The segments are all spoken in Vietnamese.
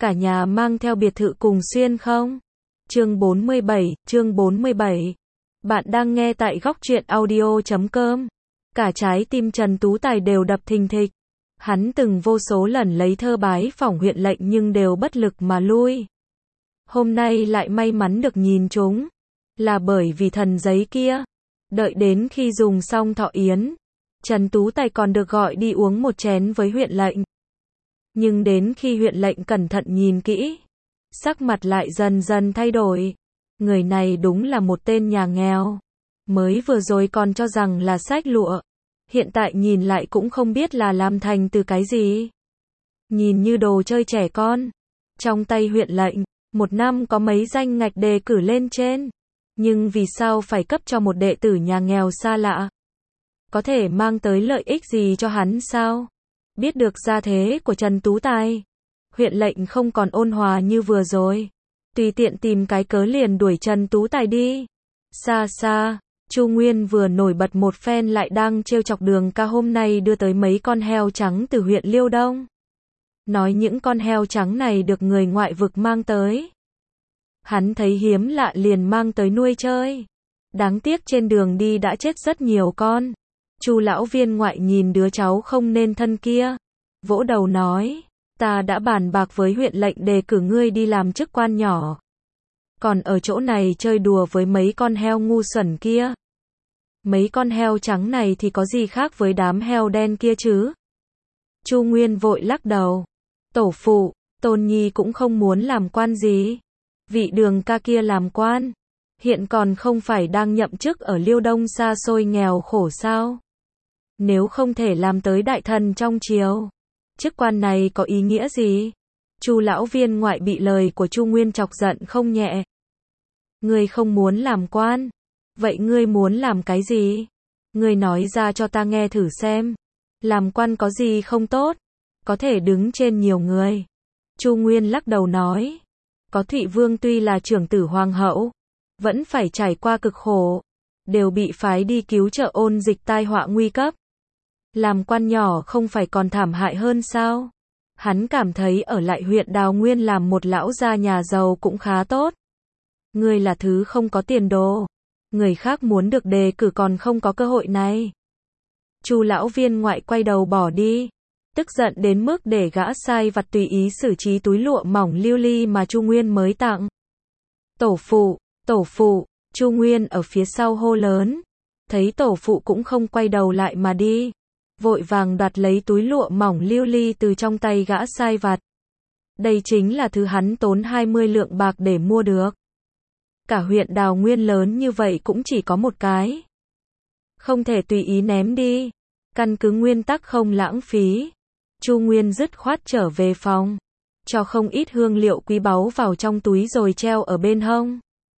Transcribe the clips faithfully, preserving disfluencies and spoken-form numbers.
cả nhà mang theo biệt thự cùng xuyên không? Chương bốn mươi bảy, chương bốn mươi bảy. Bạn đang nghe tại góc truyện audio chấm com. Cả trái tim Trần Tú Tài đều đập thình thịch. Hắn từng vô số lần lấy thơ bái phỏng huyện lệnh nhưng đều bất lực mà lui. Hôm nay lại may mắn được nhìn chúng. Là bởi vì thần giấy kia. Đợi đến khi dùng xong thọ yến, Trần Tú Tài còn được gọi đi uống một chén với huyện lệnh. Nhưng đến khi huyện lệnh cẩn thận nhìn kỹ, sắc mặt lại dần dần thay đổi. Người này đúng là một tên nhà nghèo. Mới vừa rồi còn cho rằng là xách lụa. Hiện tại nhìn lại cũng không biết là làm thành từ cái gì. Nhìn như đồ chơi trẻ con. Trong tay huyện lệnh, một năm có mấy danh ngạch đề cử lên trên. Nhưng vì sao phải cấp cho một đệ tử nhà nghèo xa lạ? Có thể mang tới lợi ích gì cho hắn sao? Biết được gia thế của Trần Tú Tài, huyện lệnh không còn ôn hòa như vừa rồi. Tùy tiện tìm cái cớ liền đuổi Trần Tú Tài đi. Xa xa, Chu Nguyên vừa nổi bật một phen lại đang trêu chọc Đường Ca hôm nay đưa tới mấy con heo trắng từ huyện Liêu Đông. Nói những con heo trắng này được người ngoại vực mang tới. Hắn thấy hiếm lạ liền mang tới nuôi chơi. Đáng tiếc trên đường đi đã chết rất nhiều con. Chu lão viên ngoại nhìn đứa cháu không nên thân kia, vỗ đầu nói, ta đã bàn bạc với huyện lệnh đề cử ngươi đi làm chức quan nhỏ. Còn ở chỗ này chơi đùa với mấy con heo ngu xuẩn kia. Mấy con heo trắng này thì có gì khác với đám heo đen kia chứ? Chu Nguyên vội lắc đầu. Tổ phụ, Tôn Nhi cũng không muốn làm quan gì. Vị Đường Ca kia làm quan. Hiện còn không phải đang nhậm chức ở Liêu Đông xa xôi nghèo khổ sao? Nếu không thể làm tới đại thần trong triều, chức quan này có ý nghĩa gì? Chu lão viên ngoại bị lời của Chu Nguyên chọc giận không nhẹ. Ngươi không muốn làm quan, vậy ngươi muốn làm cái gì? Ngươi nói ra cho ta nghe thử xem. Làm quan có gì không tốt? Có thể đứng trên nhiều người. Chu Nguyên lắc đầu nói, có Thụy Vương tuy là trưởng tử hoàng hậu, vẫn phải trải qua cực khổ, đều bị phái đi cứu trợ ôn dịch tai họa nguy cấp. Làm quan nhỏ không phải còn thảm hại hơn sao? Hắn cảm thấy ở lại huyện Đào Nguyên làm một lão gia nhà giàu cũng khá tốt. Ngươi là thứ không có tiền đồ. Người khác muốn được đề cử còn không có cơ hội này. Chu lão viên ngoại quay đầu bỏ đi. Tức giận đến mức để gã sai vặt tùy ý xử trí túi lụa mỏng lưu ly mà Chu Nguyên mới tặng. Tổ phụ, tổ phụ, Chu Nguyên ở phía sau hô lớn. Thấy tổ phụ cũng không quay đầu lại mà đi. Vội vàng đoạt lấy túi lụa mỏng lưu ly từ trong tay gã sai vặt. Đây chính là thứ hắn tốn hai mươi lượng bạc để mua được. Cả huyện Đào Nguyên lớn như vậy cũng chỉ có một cái. Không thể tùy ý ném đi. Căn cứ nguyên tắc không lãng phí. Chu Nguyên dứt khoát trở về phòng. Cho không ít hương liệu quý báu vào trong túi rồi treo ở bên hông.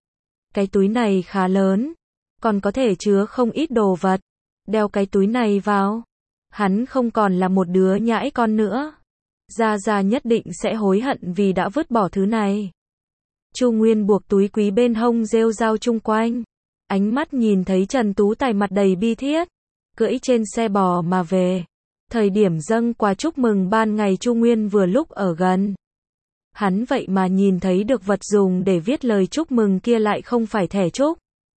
Cái túi này khá lớn. Còn có thể chứa không ít đồ vật. Đeo cái túi này vào. Hắn không còn là một đứa nhãi con nữa. Gia Gia nhất định sẽ hối hận vì đã vứt bỏ thứ này. Chu Nguyên buộc túi quý bên hông rêu rao chung quanh. Ánh mắt nhìn thấy Trần Tú Tài mặt đầy bi thiết. Cưỡi trên xe bò mà về. Thời điểm dâng quà chúc mừng ban ngày Chu Nguyên vừa lúc ở gần. Hắn vậy mà nhìn thấy được vật dùng để viết lời chúc mừng kia lại không phải thẻ chúc.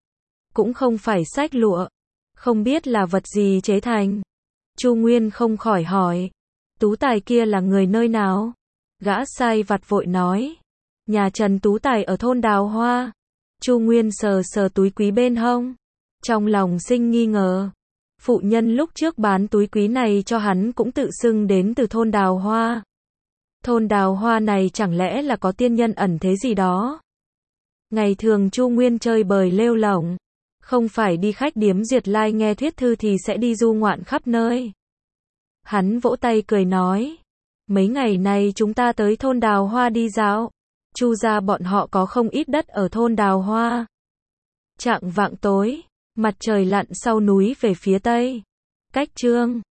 Cũng không phải xách lụa. Không biết là vật gì chế thành. Chu Nguyên không khỏi hỏi. Tú Tài kia là người nơi nào? Gã sai vặt vội nói. Nhà Trần Tú Tài ở thôn Đào Hoa. Chu Nguyên sờ sờ túi quý bên hông. Trong lòng sinh nghi ngờ. Phụ nhân lúc trước bán túi quý này cho hắn cũng tự xưng đến từ thôn Đào Hoa. Thôn Đào Hoa này chẳng lẽ là có tiên nhân ẩn thế gì đó? Ngày thường Chu Nguyên chơi bời lêu lổng. Không phải đi khách điếm duyệt lai nghe thuyết thư thì sẽ đi du ngoạn khắp nơi. Hắn vỗ tay cười nói. Mấy ngày này chúng ta tới thôn Đào Hoa đi dạo. Chu gia bọn họ có không ít đất ở thôn Đào Hoa. Chạng vạng tối, mặt trời lặn sau núi về phía tây. Cách Chương